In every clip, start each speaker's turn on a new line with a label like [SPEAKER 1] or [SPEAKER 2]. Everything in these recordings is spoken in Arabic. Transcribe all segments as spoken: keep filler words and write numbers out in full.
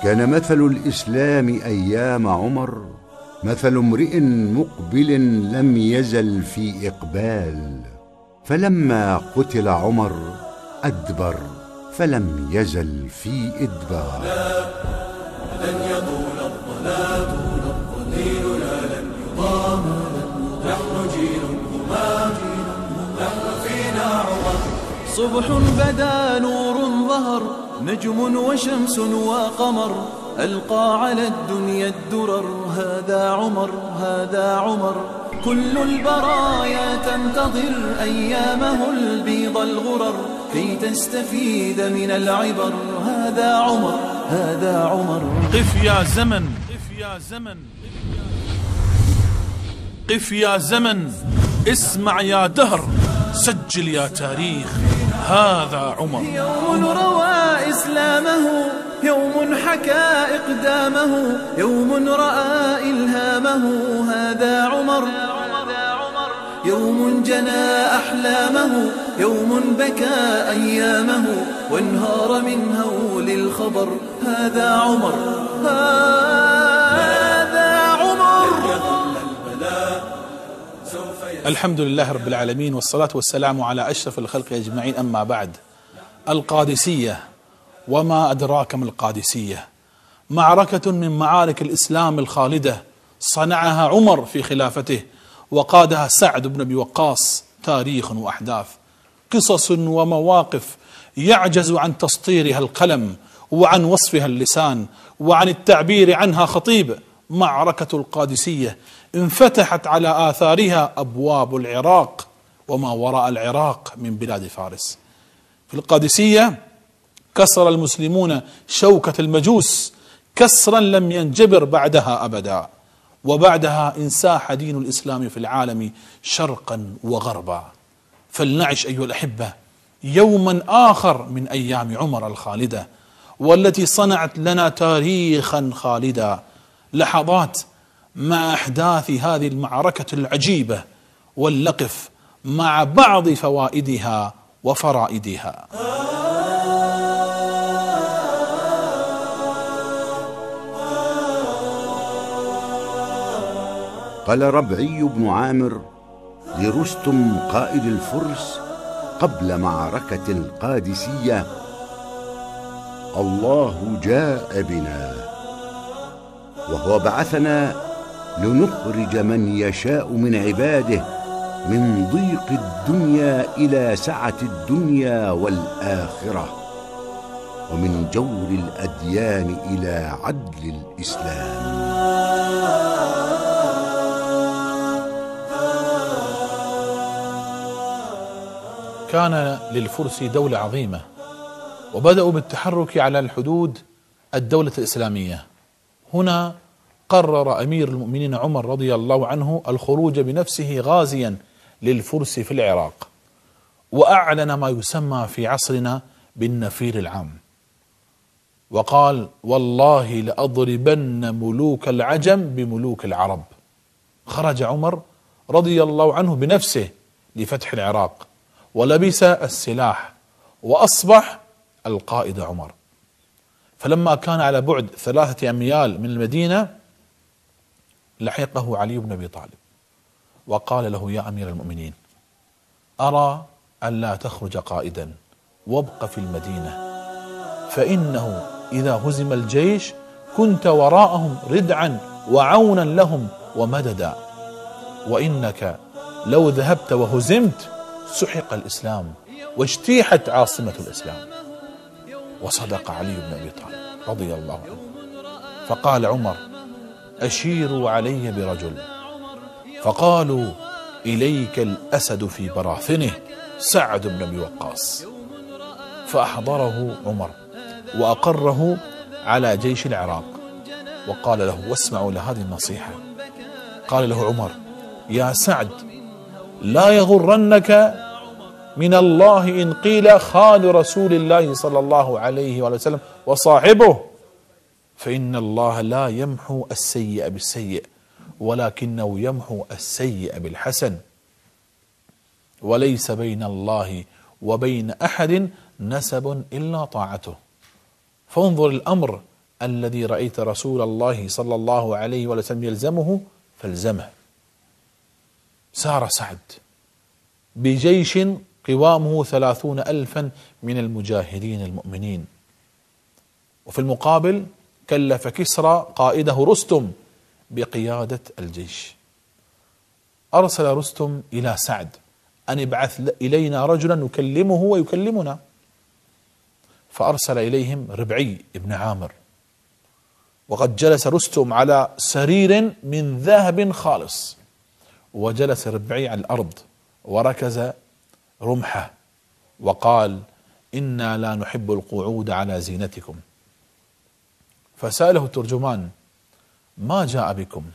[SPEAKER 1] كان مثل الإسلام أيام عمر مثل امرئ مقبل لم يزل في إقبال، فلما قتل عمر أدبر فلم يزل في إدبار.
[SPEAKER 2] لن يطول الضلال والدين لا لن يضام، نحن جيل همام، نحن فينا عمر. صبح بدا نور ظهر، نجم وشمس وقمر، ألقى على الدنيا الدرر. هذا عمر هذا عمر، كل البرايا تنتظر أيامه البيض الغرر كي تستفيد من العبر. هذا عمر هذا عمر.
[SPEAKER 3] قف يا زمن قف يا زمن قف يا زمن، اسمع يا دهر، سجل يا تاريخ. هذا عمر.
[SPEAKER 2] يوم روى إسلامه، يوم حكى إقدامه، يوم رأى إلهامه. هذا عمر. يوم جنى أحلامه، يوم بكى أيامه، وانهار من هول الخبر. هذا عمر هذا عمر.
[SPEAKER 3] الحمد لله رب العالمين، والصلاة والسلام على أشرف الخلق أجمعين. أما بعد، القادسية وما أدراك ما القادسية، معركة من معارك الإسلام الخالدة صنعها عمر في خلافته، وقادها سعد بن أبي وقاص. تاريخ وأحداث، قصص ومواقف يعجز عن تسطيرها القلم، وعن وصفها اللسان، وعن التعبير عنها خطيب. معركة القادسية انفتحت على آثارها أبواب العراق وما وراء العراق من بلاد فارس. في القادسية كسر المسلمون شوكة المجوس كسرا لم ينجبر بعدها أبدا، وبعدها انساح دين الإسلام في العالم شرقا وغربا. فلنعش أيها الأحبة يوما آخر من أيام عمر الخالدة، والتي صنعت لنا تاريخا خالدا. لحظات مع أحداث هذه المعركة العجيبة، ولنقف مع بعض فوائدها وفرائدها.
[SPEAKER 1] قال ربعي بن عامر لرستم قائد الفرس قبل معركة القادسية: الله جاء بنا وهو بعثنا لنخرج من يشاء من عباده من ضيق الدنيا إلى سعة الدنيا والآخرة، ومن جور الأديان إلى عدل الإسلام.
[SPEAKER 3] كان للفرس دولة عظيمة، وبدأوا بالتحرك على الحدود الدولة الإسلامية. هنا قرر أمير المؤمنين عمر رضي الله عنه الخروج بنفسه غازيا للفرس في العراق، وأعلن ما يسمى في عصرنا بالنفير العام، وقال: والله لأضربن ملوك العجم بملوك العرب. خرج عمر رضي الله عنه بنفسه لفتح العراق، ولبس السلاح، وأصبح القائد عمر. فلما كان على بعد ثلاثة أميال من المدينة لحقه علي بن أبي طالب وقال له: يا أمير المؤمنين، أرى أن لا تخرج قائدا وابق في المدينة، فإنه إذا هزم الجيش كنت وراءهم ردعا وعونا لهم ومددا، وإنك لو ذهبت وهزمت سحق الإسلام واجتيحت عاصمة الإسلام. وصدق علي بن أبي طالب رضي الله عنه. فقال عمر: أشيروا علي برجل. فقالوا: إليك الأسد في براثنه، سعد بن أبي وقاص. فأحضره عمر وأقره على جيش العراق، وقال له: واسمعوا لهذه النصيحة. قال له عمر: يا سعد، لا يغرنك من الله إن قيل خال رسول الله صلى الله عليه وسلم وصاحبه، فإن الله لا يمحو السيء بالسيء، ولكنه يمحو السيء بالحسن، وليس بين الله وبين أحد نسب إلا طاعته. فانظر الأمر الذي رأيت رسول الله صلى الله عليه وسلم يلزمه فالزمه. سار سعد بجيش قوامه ثلاثون ألفا من المجاهدين المؤمنين، وفي المقابل كلف كسرى قائده رستم بقيادة الجيش. أرسل رستم إلى سعد أن ابعث إلينا رجلا نكلمه ويكلمنا، فأرسل إليهم ربعي بن عامر، وقد جلس رستم على سرير من ذهب خالص، وجلس ربعي على الأرض وركز رمحه وقال: إنا لا نحب القعود على زينتكم. فسأله الترجمان: ما جاء بكم؟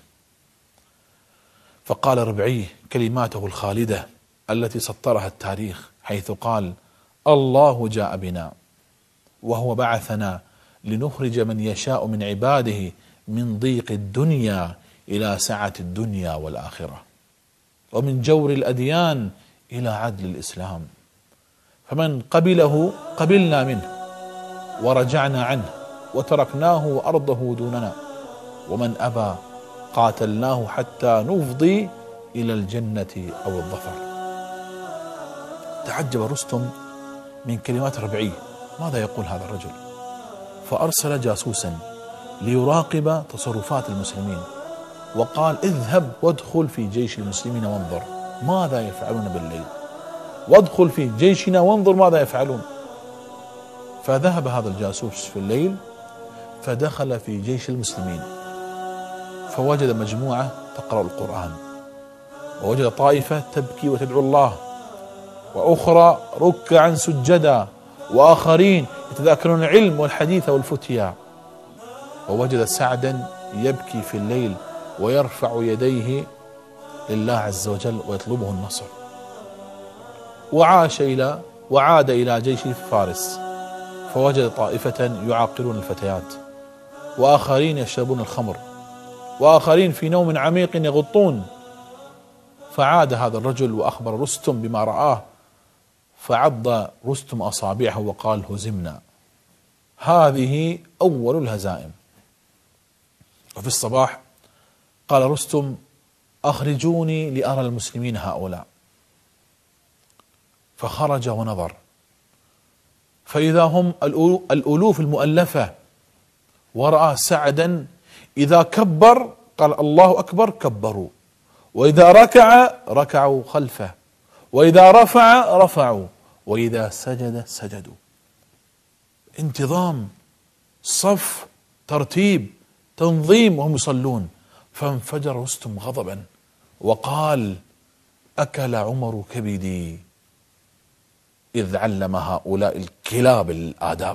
[SPEAKER 3] فقال ربعي كلماته الخالدة التي سطرها التاريخ، حيث قال: الله جاء بنا وهو بعثنا لنخرج من يشاء من عباده من ضيق الدنيا إلى سعة الدنيا والآخرة، ومن جور الأديان إلى عدل الإسلام، فمن قبله قبلنا منه ورجعنا عنه وتركناه وأرضه دوننا، ومن أبى قاتلناه حتى نفضي إلى الجنة أو الظفر. تعجب رستم من كلمات ربعي، ماذا يقول هذا الرجل؟ فأرسل جاسوسا ليراقب تصرفات المسلمين، وقال: اذهب وادخل في جيش المسلمين وانظر ماذا يفعلون بالليل، وادخل في جيشنا وانظر ماذا يفعلون. فذهب هذا الجاسوس في الليل فدخل في جيش المسلمين، فوجد مجموعة تقرأ القرآن، ووجد طائفة تبكي وتدعو الله، وأخرى ركعا سجدا، وآخرين يتذاكرون العلم والحديث والفتيا، ووجد سعدا يبكي في الليل ويرفع يديه لله عز وجل ويطلبه النصر. وعاش إلى وعاد إلى جيش فارس، فوجد طائفة يعاقلون الفتيات، وآخرين يشربون الخمر، وآخرين في نوم عميق يغطون. فعاد هذا الرجل وأخبر رستم بما رآه، فعض رستم أصابعه وقال: هزمنا. هذه أول الهزائم. وفي الصباح قال رستم: أخرجوني لأرى المسلمين هؤلاء. فخرج ونظر، فإذا هم الألوف المؤلفة، ورأى سعدا إذا كبر قال الله أكبر كبروا، وإذا ركع ركعوا خلفه، وإذا رفع رفعوا، وإذا سجد سجدوا. انتظام، صف، ترتيب، تنظيم، وهم يصلون. فانفجر رستم غضبا وقال: أكل عمر كبدي إذ علم هؤلاء الكلاب الآداب.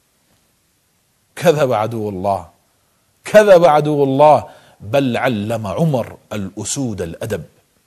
[SPEAKER 3] كذب عدو الله، كذب عدو الله، بل علم عمر الأسود الأدب.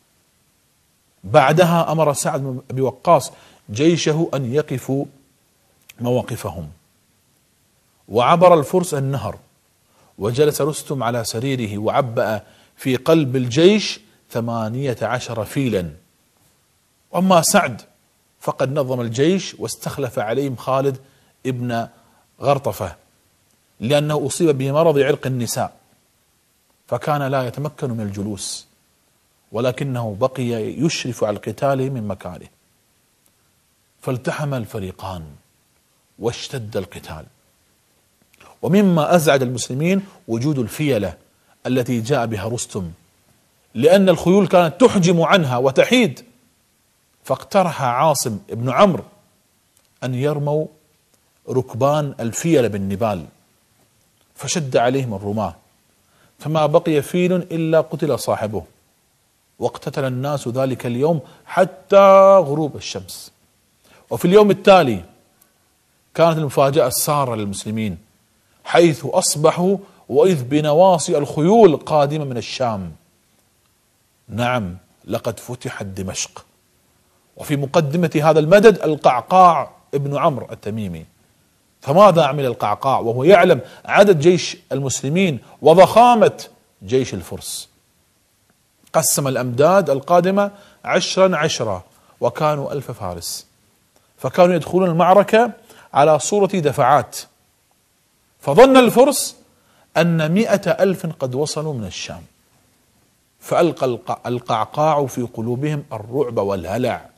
[SPEAKER 3] بعدها أمر سعد بن أبي وقاص جيشه أن يقفوا مواقفهم، وعبر الفرس النهر، وجلس رستم على سريره وعبأ في قلب الجيش ثمانية عشر فيلا. وأما سعد فقد نظم الجيش واستخلف عليهم خالد ابن غرطفة، لأنه أصيب بمرض علق النساء، فكان لا يتمكن من الجلوس، ولكنه بقي يشرف على القتال من مكانه. فالتحم الفريقان واشتد القتال. ومما أزعج المسلمين وجود الفيلة التي جاء بها رستم، لأن الخيول كانت تحجم عنها وتحيد. فاقترح عاصم بن عمرو أن يرموا ركبان الفيلة بالنبال، فشد عليهم الرماة، فما بقي فيل إلا قتل صاحبه، واقتتل الناس ذلك اليوم حتى غروب الشمس. وفي اليوم التالي كانت المفاجأة السارة للمسلمين، حيث أصبحوا وإذ بنواصي الخيول قادمة من الشام. نعم، لقد فتحت دمشق، وفي مقدمة هذا المدد القعقاع ابن عمرو التميمي. فماذا عمل القعقاع وهو يعلم عدد جيش المسلمين وضخامة جيش الفرس؟ قسم الأمداد القادمة عشرا عشرا، وكانوا ألف فارس، فكانوا يدخلون المعركة على صورة دفعات. فظن الفرس أن مئة ألف قد وصلوا من الشام، فألقى القعقاع في قلوبهم الرعب والهلع.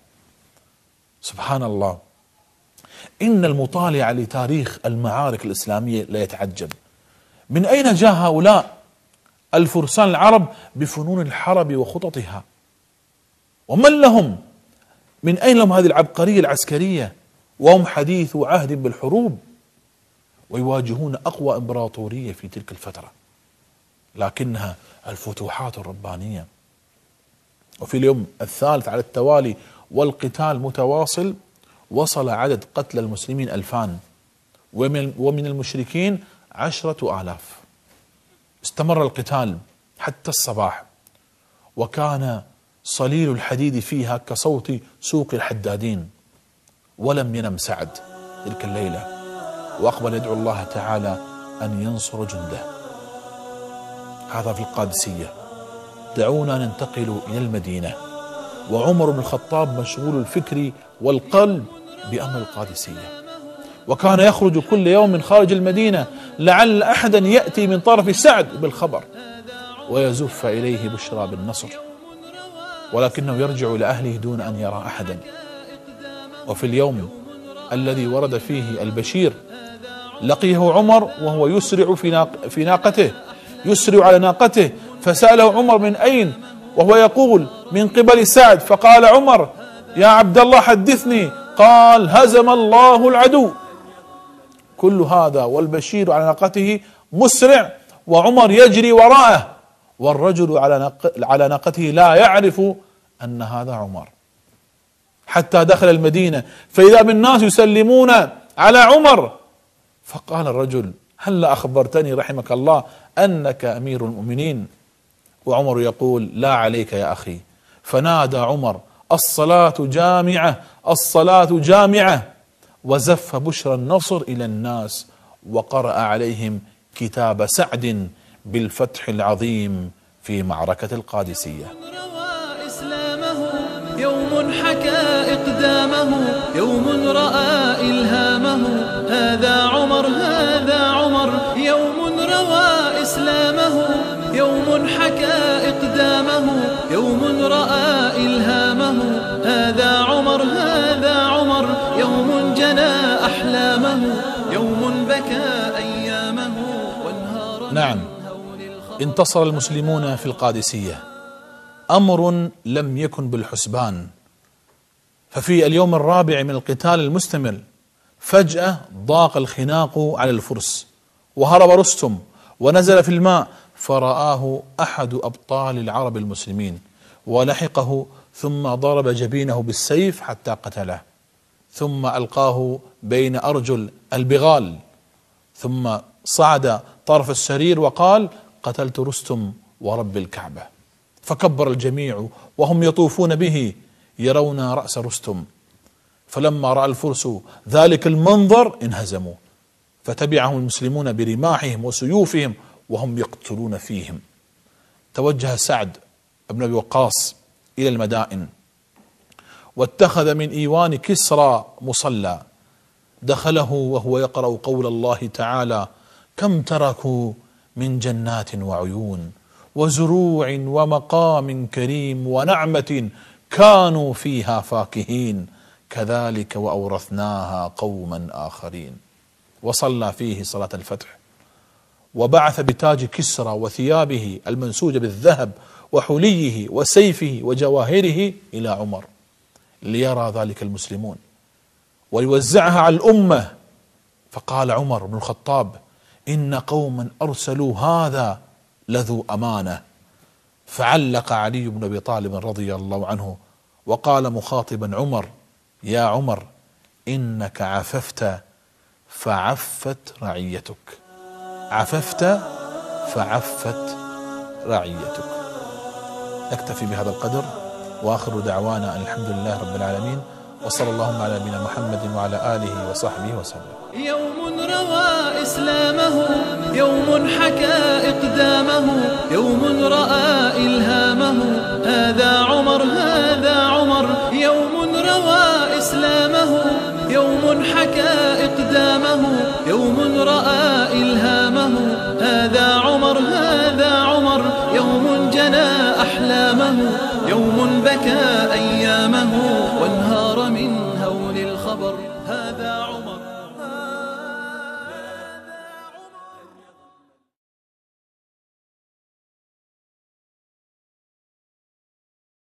[SPEAKER 3] سبحان الله، إن المطالع لتاريخ المعارك الإسلامية لا يتعجب من أين جاء هؤلاء الفرسان العرب بفنون الحرب وخططها، ومن لهم من أين لهم هذه العبقرية العسكرية وهم حديث عهد بالحروب ويواجهون أقوى إمبراطورية في تلك الفترة، لكنها الفتوحات الربانية. وفي اليوم الثالث على التوالي والقتال متواصل وصل عدد قتلى المسلمين ألفان ومن المشركين عشرة آلاف. استمر القتال حتى الصباح، وكان صليل الحديد فيها كصوت سوق الحدادين. ولم ينم سعد تلك الليلة، وأقبل يدعو الله تعالى أن ينصر جنده. هذا في القادسية. دعونا ننتقل إلى المدينة، وعمر بن الخطاب مشغول الفكر والقلب بأمر القادسية، وكان يخرج كل يوم من خارج المدينة لعل أحدا يأتي من طرف سعد بالخبر ويزف إليه بشرى بالنصر، ولكنه يرجع إلى أهله دون أن يرى أحدا. وفي اليوم الذي ورد فيه البشير لقيه عمر وهو يسرع في, ناق في ناقته يسرع على ناقته، فسأله عمر من أين، وهو يقول من قبل سعد، فقال عمر يا عبد الله حدثني، قال هزم الله العدو. كل هذا والبشير على ناقته مسرع وعمر يجري وراءه، والرجل على على ناقته لا يعرف أن هذا عمر، حتى دخل المدينة فإذا بالناس يسلمون على عمر، فقال الرجل هل أخبرتني رحمك الله أنك أمير المؤمنين؟ وعمر يقول لا عليك يا أخي. فنادى عمر الصلاة جامعة الصلاة جامعة، وزف بشرى النصر إلى الناس، وقرأ عليهم كتاب سعد بالفتح العظيم في معركة القادسية.
[SPEAKER 2] يوم حكى إقدامه، يوم رأى إلهامه، هذا عمر هذا عمر. يوم روى إسلامه، يوم حكى إقدامه، يوم رأى إلهامه، هذا عمر هذا عمر. يوم جنى أحلامه، يوم بكى أيامه وانهار.
[SPEAKER 3] نعم، انتصر المسلمون في القادسية، أمر لم يكن بالحسبان. ففي اليوم الرابع من القتال المستمر فجأة ضاق الخناق على الفرس، وهرب رستم ونزل في الماء، فرآه أحد أبطال العرب المسلمين ولحقه، ثم ضرب جبينه بالسيف حتى قتله، ثم ألقاه بين أرجل البغال، ثم صعد طرف السرير وقال قتلت رستم ورب الكعبة. فكبر الجميع وهم يطوفون به يرون رأس رستم، فلما رأى الفرس ذلك المنظر انهزموا، فتبعهم المسلمون برماحهم وسيوفهم وهم يقتلون فيهم. توجه سعد بن أبي وقاص إلى المدائن، واتخذ من إيوان كسرى مصلى، دخله وهو يقرأ قول الله تعالى كم تركوا من جنات وعيون وزروع ومقام كريم ونعمة كانوا فيها فاكهين كذلك وأورثناها قوما آخرين. وصلى فيه صلاة الفتح، وبعث بتاج كسرى وثيابه المنسوجة بالذهب وحليه وسيفه وجواهره إلى عمر ليرى ذلك المسلمون ويوزعها على الأمة. فقال عمر بن الخطاب إن قوما أرسلوا هذا لذو أمانة. فعلق علي بن أبي طالب رضي الله عنه وقال مخاطبا عمر يا عمر إنك عففت فعفت رعيتك، عففت فعفت رعيتك. نكتفي بهذا القدر، وآخر دعوانا أن الحمد لله رب العالمين، وصلى اللهم على نبينا محمد وعلى آله وصحبه وسلم.
[SPEAKER 2] يوم روى إسلامه، يوم حكى إقدامه، يوم رأى إلهامه، هذا عمر هذا عمر. يوم روى إسلامه، يوم حكى إقدامه، يوم رأى إلهامه. هذا عمر هذا عمر يوم جنى أحلامه، يوم بكى أيامه